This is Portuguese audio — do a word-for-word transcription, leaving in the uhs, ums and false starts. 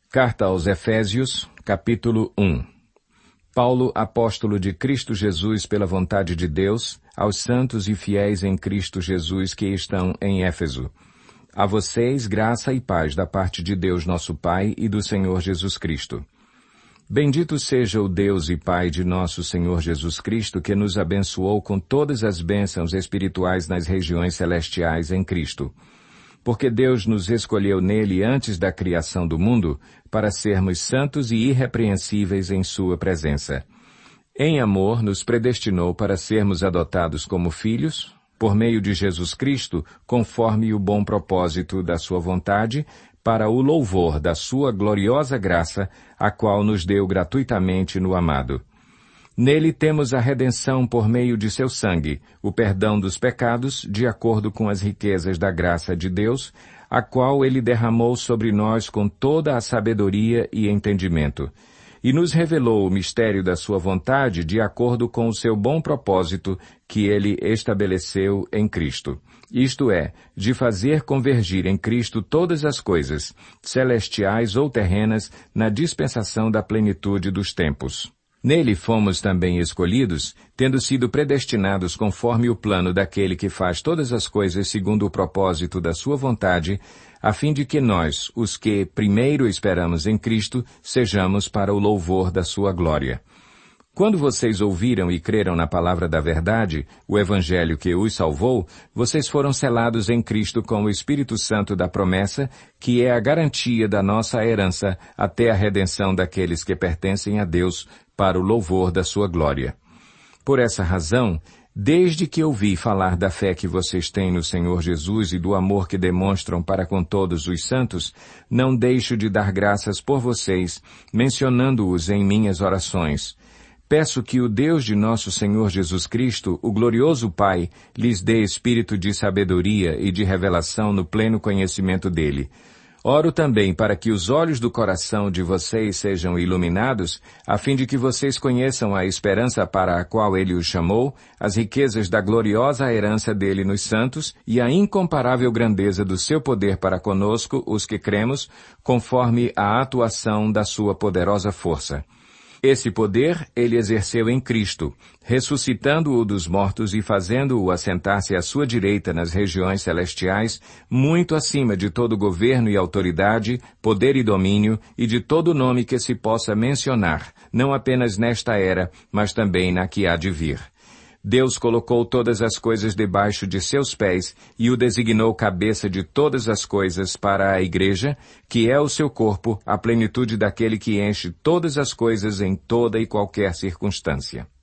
Carta aos Efésios, capítulo um. Paulo, apóstolo de Cristo Jesus pela vontade de Deus, aos santos e fiéis em Cristo Jesus que estão em Éfeso. A vocês, graça e paz da parte de Deus nosso Pai e do Senhor Jesus Cristo. Bendito seja o Deus e Pai de nosso Senhor Jesus Cristo, que nos abençoou com todas as bênçãos espirituais nas regiões celestiais em Cristo. Porque Deus nos escolheu nele antes da criação do mundo, para sermos santos e irrepreensíveis em sua presença. Em amor, nos predestinou para sermos adotados como filhos, por meio de Jesus Cristo, conforme o bom propósito da sua vontade, para o louvor da sua gloriosa graça, a qual nos deu gratuitamente no amado. Nele temos a redenção por meio de seu sangue, o perdão dos pecados, de acordo com as riquezas da graça de Deus, a qual ele derramou sobre nós com toda a sabedoria e entendimento, e nos revelou o mistério da sua vontade de acordo com o seu bom propósito que ele estabeleceu em Cristo. Isto é, de fazer convergir em Cristo todas as coisas, celestiais ou terrenas, na dispensação da plenitude dos tempos. Nele fomos também escolhidos, tendo sido predestinados conforme o plano daquele que faz todas as coisas segundo o propósito da sua vontade, a fim de que nós, os que primeiro esperamos em Cristo, sejamos para o louvor da sua glória. Quando vocês ouviram e creram na palavra da verdade, o evangelho que os salvou, vocês foram selados em Cristo com o Espírito Santo da promessa, que é a garantia da nossa herança até a redenção daqueles que pertencem a Deus, para o louvor da sua glória. Por essa razão, desde que ouvi falar da fé que vocês têm no Senhor Jesus e do amor que demonstram para com todos os santos, não deixo de dar graças por vocês, mencionando-os em minhas orações. Peço que o Deus de nosso Senhor Jesus Cristo, o glorioso Pai, lhes dê espírito de sabedoria e de revelação no pleno conhecimento dele. Oro também para que os olhos do coração de vocês sejam iluminados, a fim de que vocês conheçam a esperança para a qual ele os chamou, as riquezas da gloriosa herança dele nos santos e a incomparável grandeza do seu poder para conosco, os que cremos, conforme a atuação da sua poderosa força. Esse poder ele exerceu em Cristo, ressuscitando-o dos mortos e fazendo-o assentar-se à sua direita nas regiões celestiais, muito acima de todo governo e autoridade, poder e domínio, e de todo nome que se possa mencionar, não apenas nesta era, mas também na que há de vir. Deus colocou todas as coisas debaixo de seus pés e o designou cabeça de todas as coisas para a Igreja, que é o seu corpo, a plenitude daquele que enche todas as coisas em toda e qualquer circunstância.